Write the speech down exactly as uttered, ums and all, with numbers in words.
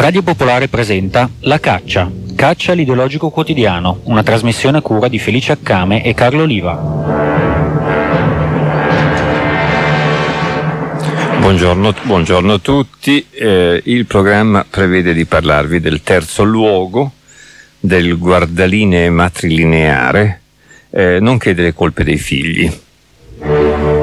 Radio Popolare presenta La Caccia, Caccia l'ideologico quotidiano, una trasmissione a cura di Felice Accame e Carlo Oliva. Buongiorno, buongiorno a tutti. Eh, il programma prevede di parlarvi del terzo luogo, del guardaline matrilineare, eh, nonché delle colpe dei figli.